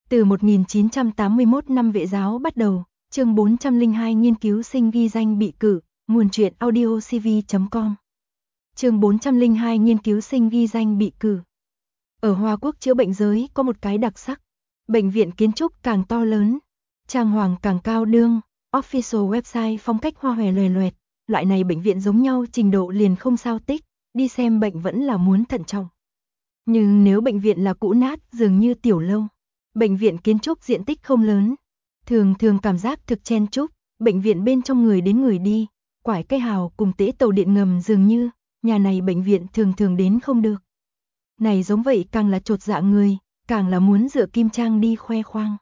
Từ 1981 năm Vệ giáo bắt đầu, chương 402 nghiên cứu sinh ghi danh bị cử, nguồn truyện audiocv.com. Chương 402 nghiên cứu sinh ghi danh bị cử. Ở Hoa Quốc chữa bệnh giới có một cái đặc sắc, bệnh viện kiến trúc càng to lớn, trang hoàng càng cao đương, official website phong cách hoa hòe loè loẹt, loại này bệnh viện giống nhau trình độ liền không sao tích, đi xem bệnh vẫn là muốn thận trọng. Nhưng nếu bệnh viện là cũ nát dường như tiểu lâu, bệnh viện kiến trúc diện tích không lớn, thường cảm giác thực chen chúc, bệnh viện bên trong người đến người đi, quải cây hào cùng tễ tàu điện ngầm dường như, nhà này bệnh viện thường đến không được. Này giống vậy càng là chột dạ người, càng là muốn dựa kim trang đi khoe khoang.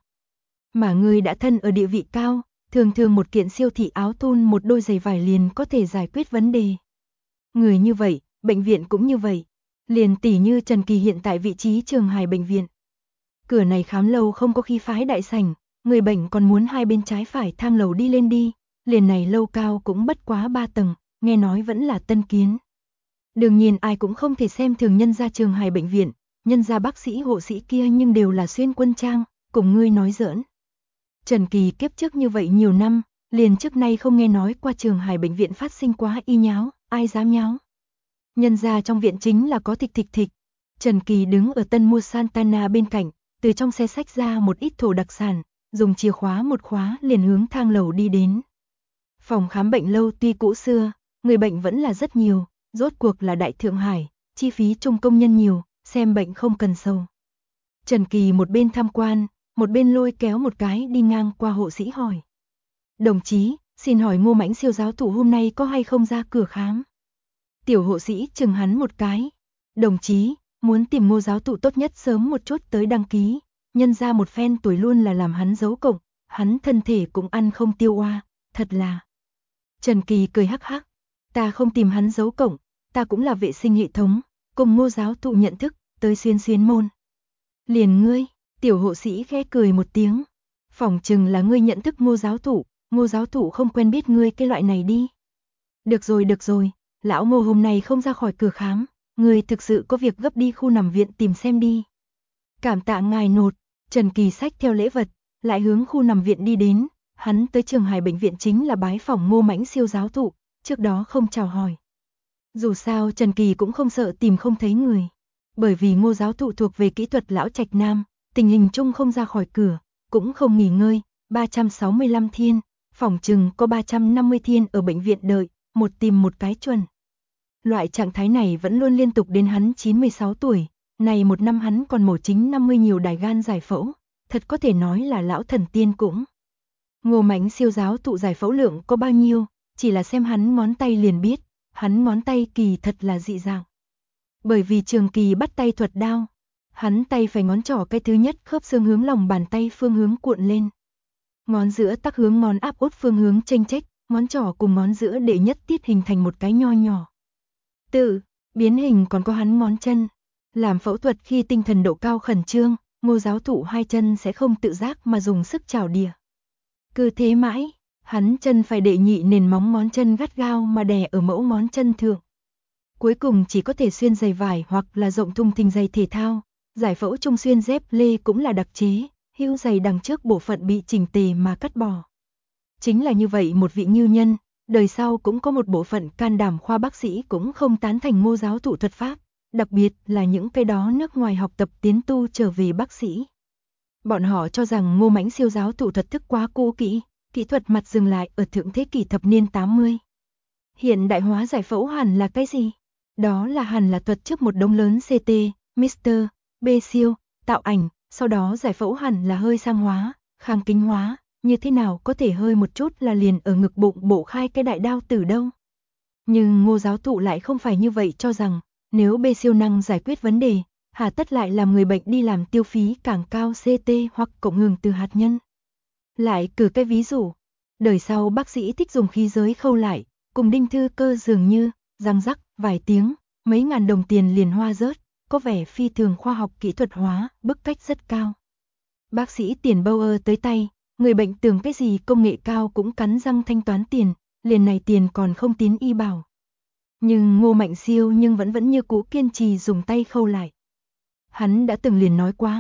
Mà người đã thân ở địa vị cao, thường một kiện siêu thị áo thun một đôi giày vải liền có thể giải quyết vấn đề. Người như vậy, bệnh viện cũng như vậy. Liền tỉ như Trần Kỳ hiện tại vị trí Trường Hải bệnh viện. Cửa này khám lâu không có khí phái đại sảnh, người bệnh còn muốn hai bên trái phải thang lầu đi lên đi, liền này lâu cao cũng bất quá 3 tầng, nghe nói vẫn là tân kiến. Đương nhiên ai cũng không thể xem thường nhân gia Trường Hải bệnh viện, nhân gia bác sĩ hộ sĩ kia nhưng đều là xuyên quân trang, cùng ngươi nói giỡn. Trần Kỳ kiếp trước như vậy nhiều năm, liền trước nay không nghe nói qua Trường Hải bệnh viện phát sinh quá y nháo, ai dám nháo. Nhân gia trong viện chính là có thịch. Trần Kỳ đứng ở Tân Mua Santana bên cạnh, từ trong xe xách ra một ít thổ đặc sản, dùng chìa khóa một khóa liền hướng thang lầu đi đến. Phòng khám bệnh lâu tuy cũ xưa, người bệnh vẫn là rất nhiều, rốt cuộc là Đại Thượng Hải, chi phí chung công nhân nhiều, xem bệnh không cần sầu. Trần Kỳ một bên tham quan, một bên lôi kéo một cái đi ngang qua hộ sĩ hỏi. Đồng chí, xin hỏi Ngô Mãnh Siêu giáo thủ hôm nay có hay không ra cửa khám? Tiểu hộ sĩ chừng hắn một cái. Đồng chí, muốn tìm Ngô giáo tụ tốt nhất sớm một chút tới đăng ký, nhân ra một phen tuổi luôn là làm hắn giấu cổng, hắn thân thể cũng ăn không tiêu oa, thật là. Trần Kỳ cười hắc hắc, ta không tìm hắn giấu cổng, ta cũng là vệ sinh hệ thống, cùng Ngô giáo tụ nhận thức, tới xuyên môn. Liền ngươi, tiểu hộ sĩ khẽ cười một tiếng, phỏng chừng là ngươi nhận thức Ngô giáo tụ không quen biết ngươi cái loại này đi. Được rồi. Lão Ngô hôm nay không ra khỏi cửa khám, người thực sự có việc gấp đi khu nằm viện tìm xem đi. Cảm tạ ngài nột, Trần Kỳ xách theo lễ vật, lại hướng khu nằm viện đi đến, hắn tới Trường Hải bệnh viện chính là bái phỏng Ngô Mãnh Siêu giáo thụ, trước đó không chào hỏi. Dù sao Trần Kỳ cũng không sợ tìm không thấy người, bởi vì Ngô giáo thụ thuộc về kỹ thuật lão trạch nam, tình hình chung không ra khỏi cửa, cũng không nghỉ ngơi, 365 thiên, phỏng chừng có 350 thiên ở bệnh viện đợi, một tìm một cái chuẩn. Loại trạng thái này vẫn luôn liên tục đến hắn 96 tuổi, này một năm hắn còn mổ chính 50 nhiều đài gan giải phẫu, thật có thể nói là lão thần tiên cũng. Ngô Mãnh Siêu giáo tụ giải phẫu lượng có bao nhiêu, chỉ là xem hắn ngón tay liền biết, hắn ngón tay kỳ thật là dị dạng. Bởi vì Trường Kỳ bắt tay thuật đao, hắn tay phải ngón trỏ cái thứ nhất khớp xương hướng lòng bàn tay phương hướng cuộn lên. Ngón giữa tắc hướng ngón áp út phương hướng chênh chếch, ngón trỏ cùng ngón giữa đệ nhất tiết hình thành một cái nho nhỏ. Tự biến hình còn có hắn ngón chân. Làm phẫu thuật khi tinh thần độ cao khẩn trương, Ngô giáo thụ hai chân sẽ không tự giác mà dùng sức chảo đìa. Cứ thế mãi, hắn chân phải đệ nhị nền móng ngón chân gắt gao mà đè ở mẫu ngón chân thượng. Cuối cùng chỉ có thể xuyên giày vải hoặc là rộng thùng thình giày thể thao, giải phẫu chung xuyên dép lê cũng là đặc chế, hữu giày đằng trước bộ phận bị chỉnh tề mà cắt bỏ. Chính là như vậy một vị ngưu nhân, đời sau cũng có một bộ phận can đảm khoa bác sĩ cũng không tán thành Ngô giáo thụ thuật pháp, đặc biệt là những cái đó nước ngoài học tập tiến tu trở về bác sĩ. Bọn họ cho rằng Ngô Mãnh Siêu giáo thụ thuật thức quá cũ kỹ thuật mặt dừng lại ở thượng thế kỷ thập niên 80. Hiện đại hóa giải phẫu hẳn là cái gì? Đó là hẳn là thuật trước một đống lớn CT, Mr. B siêu, tạo ảnh, sau đó giải phẫu hẳn là hơi sang hóa, khang kính hóa. Như thế nào có thể hơi một chút là liền ở ngực bụng bổ khai cái đại đao tử đâu. Nhưng Ngô giáo thụ lại không phải như vậy cho rằng, nếu B siêu năng giải quyết vấn đề, hà tất lại làm người bệnh đi làm tiêu phí càng cao CT hoặc cộng hưởng từ hạt nhân. Lại cử cái ví dụ, đời sau bác sĩ thích dùng khí giới khâu lại, cùng đinh thư cơ dường như, răng rắc, vài tiếng, mấy ngàn đồng tiền liền hoa rớt, có vẻ phi thường khoa học kỹ thuật hóa, bức cách rất cao. Bác sĩ tiền Bauer tới tay, người bệnh tưởng cái gì công nghệ cao cũng cắn răng thanh toán tiền, liền này tiền còn không tín y bảo. Nhưng Ngô Mạnh Siêu vẫn như cũ kiên trì dùng tay khâu lại. Hắn đã từng liền nói quá,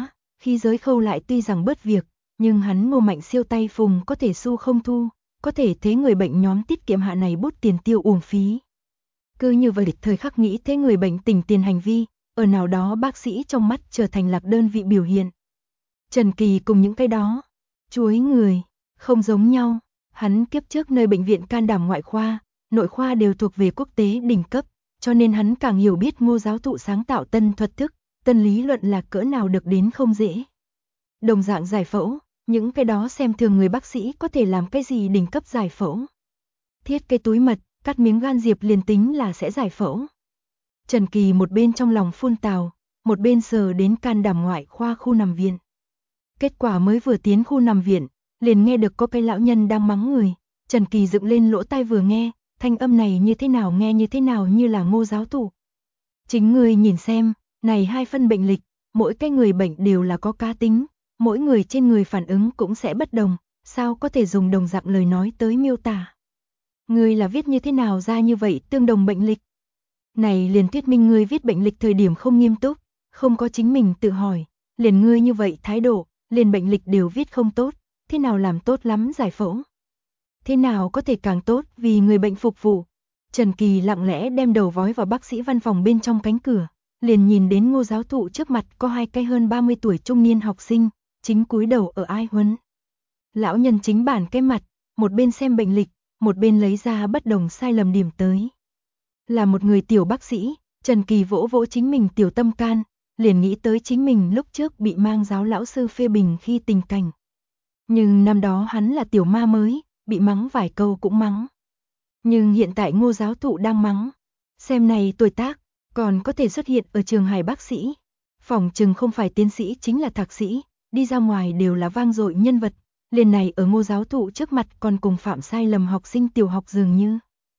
Khí giới khâu lại tuy rằng bớt việc, nhưng hắn Ngô Mạnh Siêu tay phùng có thể xu không thu, có thể thế người bệnh nhóm tiết kiệm hạ này bút tiền tiêu uổng phí. Cứ như vậy thời khắc nghĩ thế người bệnh tỉnh tiền hành vi, ở nào đó bác sĩ trong mắt trở thành lạc đơn vị biểu hiện. Trần Kỳ cùng những cái đó, chuối người, không giống nhau, hắn kiếp trước nơi bệnh viện can đảm ngoại khoa, nội khoa đều thuộc về quốc tế đỉnh cấp, cho nên hắn càng hiểu biết Ngô giáo thụ sáng tạo tân thuật thức, tân lý luận là cỡ nào được đến không dễ. Đồng dạng giải phẫu, những cái đó xem thường người bác sĩ có thể làm cái gì đỉnh cấp giải phẫu. Thiết cái túi mật, cắt miếng gan diệp liền tính là sẽ giải phẫu. Trần Kỳ một bên trong lòng phun tào, một bên sờ đến can đảm ngoại khoa khu nằm viện. Kết quả mới vừa tiến khu nằm viện, liền nghe được có cái lão nhân đang mắng người. Trần Kỳ dựng lên lỗ tai vừa nghe, thanh âm này như thế nào nghe như thế nào như là Ngô giáo thụ. Chính người nhìn xem, này 2 phân bệnh lịch, mỗi cái người bệnh đều là có cá tính, mỗi người trên người phản ứng cũng sẽ bất đồng, sao có thể dùng đồng dạng lời nói tới miêu tả. Người là viết như thế nào ra như vậy tương đồng bệnh lịch. Này liền thuyết minh người viết bệnh lịch thời điểm không nghiêm túc, không có chính mình tự hỏi, liền ngươi như vậy thái độ, liền bệnh lịch đều viết không tốt, thế nào làm tốt lắm giải phẫu. Thế nào có thể càng tốt vì người bệnh phục vụ. Trần Kỳ lặng lẽ đem đầu vói vào bác sĩ văn phòng bên trong cánh cửa, liền nhìn đến Ngô giáo thụ trước mặt có 2 cái hơn 30 tuổi trung niên học sinh, chính cúi đầu ở ai huấn. Lão nhân chính bản cái mặt, một bên xem bệnh lịch, một bên lấy ra bất đồng sai lầm điểm tới. Là một người tiểu bác sĩ, Trần Kỳ vỗ vỗ chính mình tiểu tâm can, liền nghĩ tới chính mình lúc trước bị mang giáo lão sư phê bình khi tình cảnh. Nhưng năm đó hắn là tiểu ma mới, bị mắng vài câu cũng mắng. Nhưng hiện tại Ngô giáo thụ đang mắng. Xem này tuổi tác, còn có thể xuất hiện ở trường hài bác sĩ. Phỏng chừng không phải tiến sĩ chính là thạc sĩ, đi ra ngoài đều là vang dội nhân vật. Liền này ở Ngô giáo thụ trước mặt còn cùng phạm sai lầm học sinh tiểu học dường như.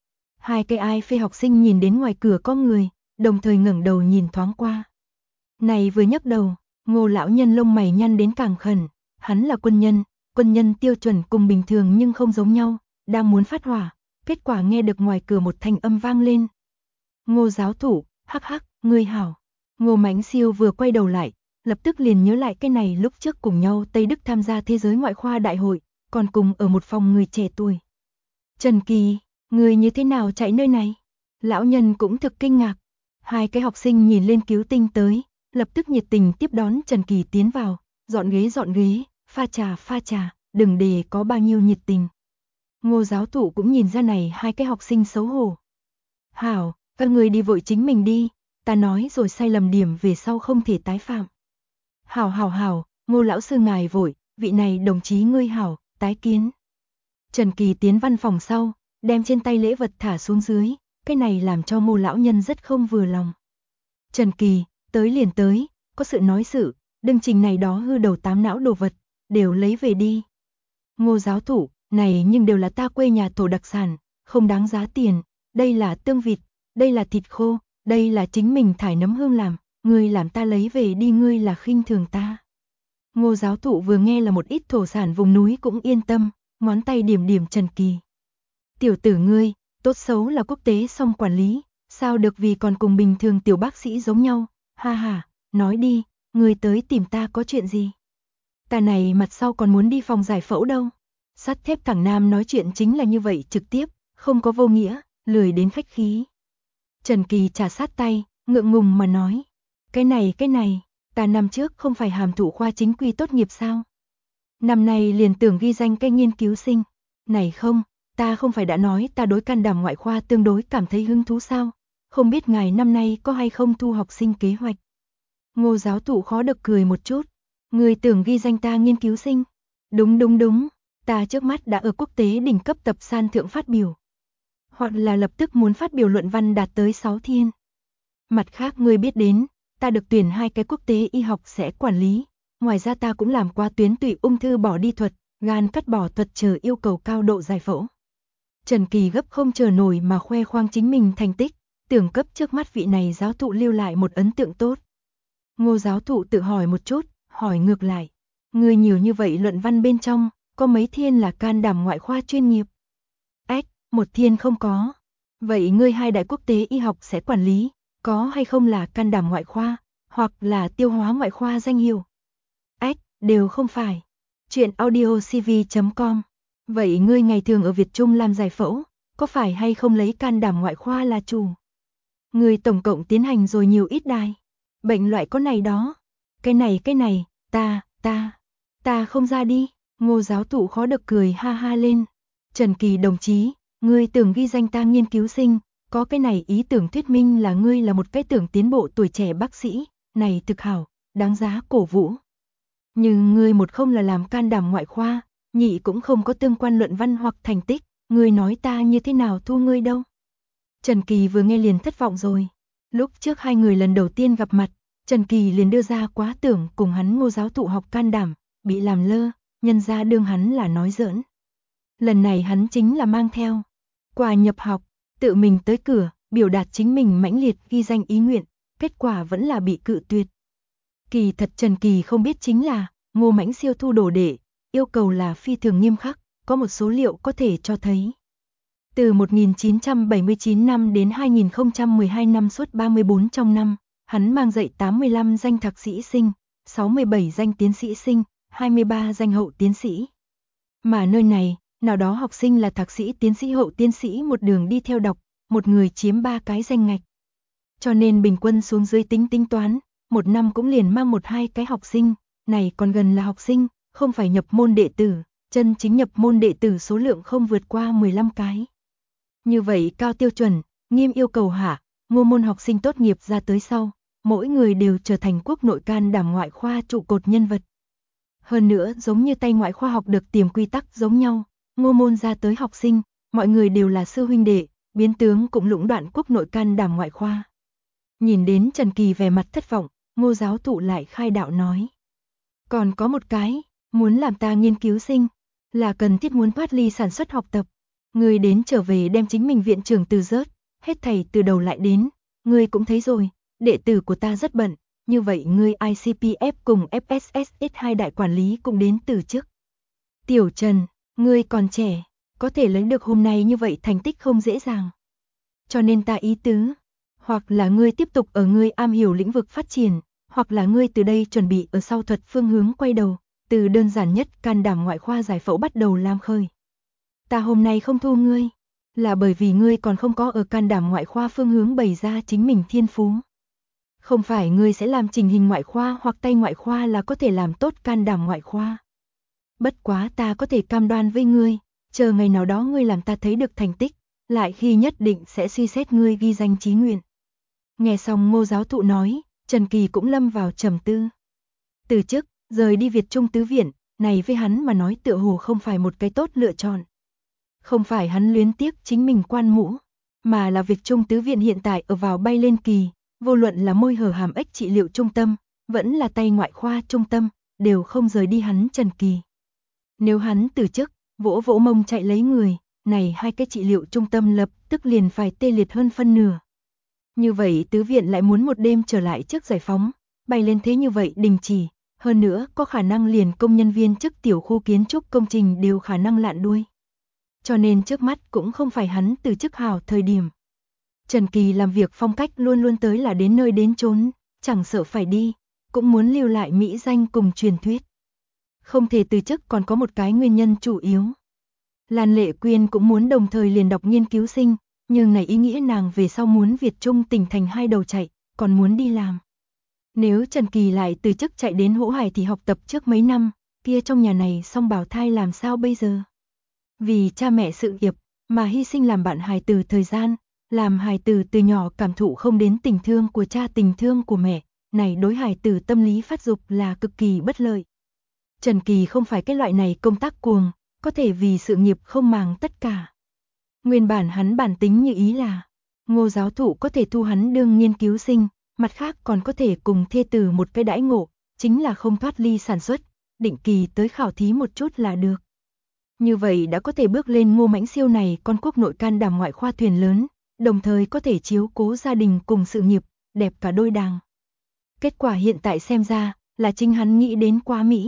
2 cái ai phê học sinh nhìn đến ngoài cửa có người, đồng thời ngẩng đầu nhìn thoáng qua. Này vừa nhấc đầu, Ngô lão nhân lông mày nhăn đến càng khẩn, hắn là quân nhân tiêu chuẩn cùng bình thường nhưng không giống nhau, đang muốn phát hỏa, kết quả nghe được ngoài cửa một thanh âm vang lên. Ngô giáo thụ, hắc hắc, ngươi hảo. Ngô Mãnh Siêu vừa quay đầu lại, lập tức liền nhớ lại cái này lúc trước cùng nhau Tây Đức tham gia thế giới ngoại khoa đại hội, còn cùng ở một phòng người trẻ tuổi. Trần Kỳ, ngươi như thế nào chạy nơi này? Lão nhân cũng thực kinh ngạc. 2 cái học sinh nhìn lên cứu tinh tới, lập tức nhiệt tình tiếp đón Trần Kỳ tiến vào, dọn ghế, pha trà, đừng để có bao nhiêu nhiệt tình. Ngô giáo thụ cũng nhìn ra này 2 cái học sinh xấu hổ. Hảo, các người đi vội chính mình đi, ta nói rồi sai lầm điểm về sau không thể tái phạm. Hảo, Ngô lão sư ngài vội, vị này đồng chí ngươi hảo, tái kiến. Trần Kỳ tiến văn phòng sau, đem trên tay lễ vật thả xuống dưới, cái này làm cho Ngô lão nhân rất không vừa lòng. Trần Kỳ, tới liền tới, có sự nói sự, đừng trình này đó hư đầu tám não đồ vật, đều lấy về đi. Ngô giáo thụ, này nhưng đều là ta quê nhà thổ đặc sản, không đáng giá tiền, đây là tương vịt, đây là thịt khô, đây là chính mình thải nấm hương làm, ngươi làm ta lấy về đi ngươi là khinh thường ta. Ngô giáo thụ vừa nghe là một ít thổ sản vùng núi cũng yên tâm, ngón tay điểm điểm Trần Kỳ. Tiểu tử ngươi, tốt xấu là quốc tế song quản lý, sao được vì còn cùng bình thường tiểu bác sĩ giống nhau, ha, nói đi, ngươi tới tìm ta có chuyện gì? Ta này mặt sau còn muốn đi phòng giải phẫu đâu. Sắt thép Cảng Nam nói chuyện chính là như vậy trực tiếp, không có vô nghĩa, lười đến khách khí. Trần Kỳ trà sát tay, ngượng ngùng mà nói. Cái này, ta năm trước không phải hàm thụ khoa chính quy tốt nghiệp sao? Năm nay liền tưởng ghi danh cái nghiên cứu sinh. Này không, ta không phải đã nói ta đối can đảm ngoại khoa tương đối cảm thấy hứng thú sao? Không biết ngài năm nay có hay không thu học sinh kế hoạch? Ngô giáo thụ khó được cười một chút. Người tưởng ghi danh ta nghiên cứu sinh. Đúng. Ta trước mắt đã ở quốc tế đỉnh cấp tập san thượng phát biểu. Hoặc là lập tức muốn phát biểu luận văn đạt tới 6 thiên. Mặt khác ngươi biết đến, ta được tuyển 2 cái quốc tế y học sẽ quản lý. Ngoài ra ta cũng làm qua tuyến tụy ung thư bỏ đi thuật, gan cắt bỏ thuật chờ yêu cầu cao độ giải phẫu. Trần Kỳ gấp không chờ nổi mà khoe khoang chính mình thành tích, tưởng cấp trước mắt vị này giáo thụ lưu lại một ấn tượng tốt. Ngô giáo thụ tự hỏi một chút, hỏi ngược lại. Ngươi nhiều như vậy luận văn bên trong, có mấy thiên là can đảm ngoại khoa chuyên nghiệp? Ách, 1 thiên không có. Vậy ngươi 2 đại quốc tế y học sẽ quản lý, có hay không là can đảm ngoại khoa, hoặc là tiêu hóa ngoại khoa danh hiệu? đều không phải. Chuyện audio cv.com. Vậy ngươi ngày thường ở Việt Trung làm giải phẫu, có phải hay không lấy can đảm ngoại khoa là chủ? Ngươi tổng cộng tiến hành rồi nhiều ít đài. Bệnh loại có này đó. Cái này, ta không ra đi. Ngô giáo thụ khó được cười ha ha lên. Trần Kỳ đồng chí, ngươi tưởng ghi danh ta nghiên cứu sinh, có cái này ý tưởng thuyết minh là ngươi là một cái tưởng tiến bộ tuổi trẻ bác sĩ, này thực hảo, đáng giá cổ vũ. Nhưng ngươi một không là làm can đảm ngoại khoa, nhị cũng không có tương quan luận văn hoặc thành tích, ngươi nói ta như thế nào thu ngươi đâu. Trần Kỳ vừa nghe liền thất vọng rồi. Lúc trước hai người lần đầu tiên gặp mặt, Trần Kỳ liền đưa ra quá tưởng cùng hắn Ngô giáo thụ học can đảm, bị làm lơ, nhân ra đương hắn là nói giỡn. Lần này hắn chính là mang theo quà nhập học, tự mình tới cửa, biểu đạt chính mình mãnh liệt ghi danh ý nguyện, kết quả vẫn là bị cự tuyệt. Kỳ thật Trần Kỳ không biết chính là, Ngô Mãnh Siêu thu đồ đệ, yêu cầu là phi thường nghiêm khắc, có một số liệu có thể cho thấy. Từ 1979 năm đến 2012 năm suốt 34 trong năm, hắn mang dạy 85 danh thạc sĩ sinh, 67 danh tiến sĩ sinh, 23 danh hậu tiến sĩ. Mà nơi này, nào đó học sinh là thạc sĩ tiến sĩ hậu tiến sĩ một đường đi theo đọc, một người chiếm 3 cái danh ngạch. Cho nên bình quân xuống dưới tính toán, một năm cũng liền mang 1-2 cái học sinh, này còn gần là học sinh, không phải nhập môn đệ tử, chân chính nhập môn đệ tử số lượng không vượt qua 15 cái. Như vậy cao tiêu chuẩn, nghiêm yêu cầu hạ, Ngô môn học sinh tốt nghiệp ra tới sau, mỗi người đều trở thành quốc nội can đảm ngoại khoa trụ cột nhân vật. Hơn nữa giống như Tây ngoại khoa học được tiềm quy tắc giống nhau, Ngô môn ra tới học sinh, mọi người đều là sư huynh đệ, biến tướng cũng lũng đoạn quốc nội can đảm ngoại khoa. Nhìn đến Trần Kỳ vẻ mặt thất vọng, Ngô giáo thụ lại khai đạo nói. Còn có một cái, muốn làm ta nghiên cứu sinh, là cần thiết muốn thoát ly sản xuất học tập. Ngươi đến trở về đem chính mình viện trưởng từ rớt, hết thầy từ đầu lại đến, ngươi cũng thấy rồi, đệ tử của ta rất bận, như vậy ngươi ICPF cùng FSSS hai đại quản lý cũng đến từ chức. Tiểu Trần, ngươi còn trẻ, có thể lấy được hôm nay như vậy thành tích không dễ dàng. Cho nên ta ý tứ, hoặc là ngươi tiếp tục ở ngươi am hiểu lĩnh vực phát triển, hoặc là ngươi từ đây chuẩn bị ở sau thuật phương hướng quay đầu, từ đơn giản nhất can đảm ngoại khoa giải phẫu bắt đầu làm khơi. Ta hôm nay không thu ngươi, là bởi vì ngươi còn không có ở can đảm ngoại khoa phương hướng bày ra chính mình thiên phú. Không phải ngươi sẽ làm trình hình ngoại khoa hoặc tay ngoại khoa là có thể làm tốt can đảm ngoại khoa. Bất quá ta có thể cam đoan với ngươi, chờ ngày nào đó ngươi làm ta thấy được thành tích, lại khi nhất định sẽ suy xét ngươi ghi danh chí nguyện. Nghe xong Ngô giáo thụ nói, Trần Kỳ cũng lâm vào trầm tư. Từ chức, rời đi Việt Trung tứ viện, này với hắn mà nói tựa hồ không phải một cái tốt lựa chọn. Không phải hắn luyến tiếc chính mình quan mũ, mà là Việt Trung tứ viện hiện tại ở vào bay lên kỳ, vô luận là môi hở hàm ếch trị liệu trung tâm, vẫn là tay ngoại khoa trung tâm, đều không rời đi hắn Trần Kỳ. Nếu hắn từ chức, vỗ vỗ mông chạy lấy người, này hai cái trị liệu trung tâm lập tức liền phải tê liệt hơn phân nửa. Như vậy tứ viện lại muốn một đêm trở lại trước giải phóng, bay lên thế như vậy đình chỉ, hơn nữa có khả năng liền công nhân viên chức tiểu khu kiến trúc công trình đều khả năng lạn đuôi. Cho nên trước mắt cũng không phải hắn từ chức hảo thời điểm. Trần Kỳ làm việc phong cách luôn luôn tới là đến nơi đến chốn, chẳng sợ phải đi, cũng muốn lưu lại mỹ danh cùng truyền thuyết. Không thể từ chức còn có một cái nguyên nhân chủ yếu. Lan Lệ Quyên cũng muốn đồng thời liền đọc nghiên cứu sinh, nhưng này ý nghĩa nàng về sau muốn Việt Trung tỉnh thành hai đầu chạy, còn muốn đi làm. Nếu Trần Kỳ lại từ chức chạy đến Hỗ Hải thì học tập trước mấy năm, kia trong nhà này song bào thai làm sao bây giờ? Vì cha mẹ sự nghiệp, mà hy sinh làm bạn hài tử thời gian, làm hài tử từ nhỏ cảm thụ không đến tình thương của cha tình thương của mẹ, này đối hài tử tâm lý phát dục là cực kỳ bất lợi. Trần Kỳ không phải cái loại này công tác cuồng, có thể vì sự nghiệp không màng tất cả. Nguyên bản hắn bản tính như ý là, Ngô giáo thụ có thể thu hắn đương nghiên cứu sinh, mặt khác còn có thể cùng thê tử một cái đãi ngộ, chính là không thoát ly sản xuất, định kỳ tới khảo thí một chút là được. Như vậy đã có thể bước lên Ngô Mãnh Siêu này con quốc nội can đảm ngoại khoa thuyền lớn, đồng thời có thể chiếu cố gia đình cùng sự nghiệp, đẹp cả đôi đàng. Kết quả hiện tại xem ra, là chính hắn nghĩ đến quá mỹ.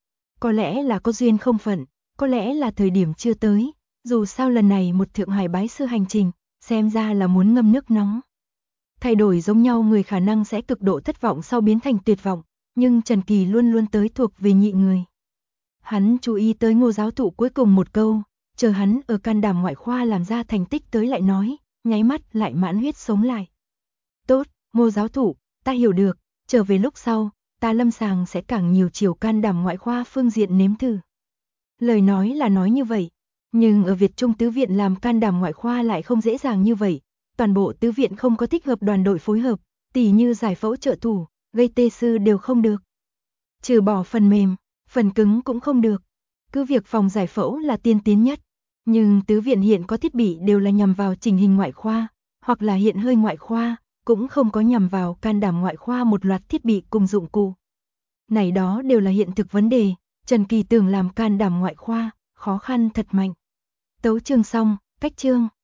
Có lẽ là có duyên không phận, có lẽ là thời điểm chưa tới, dù sao lần này một Thượng Hải bái sư hành trình, xem ra là muốn ngâm nước nóng. Thay đổi giống nhau người khả năng sẽ cực độ thất vọng sau biến thành tuyệt vọng, nhưng Trần Kỳ luôn luôn tới thuộc về nhị người. Hắn chú ý tới Ngô giáo thụ cuối cùng một câu, chờ hắn ở can đảm ngoại khoa làm ra thành tích tới lại nói, nháy mắt lại mãn huyết sống lại. Tốt, Ngô giáo thụ, ta hiểu được, trở về lúc sau, ta lâm sàng sẽ càng nhiều chiều can đảm ngoại khoa phương diện nếm thử. Lời nói là nói như vậy, nhưng ở Việt Trung Tứ Viện làm can đảm ngoại khoa lại không dễ dàng như vậy. Toàn bộ Tứ Viện không có thích hợp đoàn đội phối hợp, tỉ như giải phẫu trợ thủ, gây tê sư đều không được. Trừ bỏ phần mềm, phần cứng cũng không được. Cứ việc phòng giải phẫu là tiên tiến nhất, nhưng Tứ Viện hiện có thiết bị đều là nhằm vào chỉnh hình ngoại khoa, hoặc là hiện hơi ngoại khoa, cũng không có nhằm vào can đảm ngoại khoa một loạt thiết bị cùng dụng cụ. Này đó đều là hiện thực vấn đề, Trần Kỳ tưởng làm can đảm ngoại khoa, khó khăn thật mạnh. Tấu chương xong, cách chương.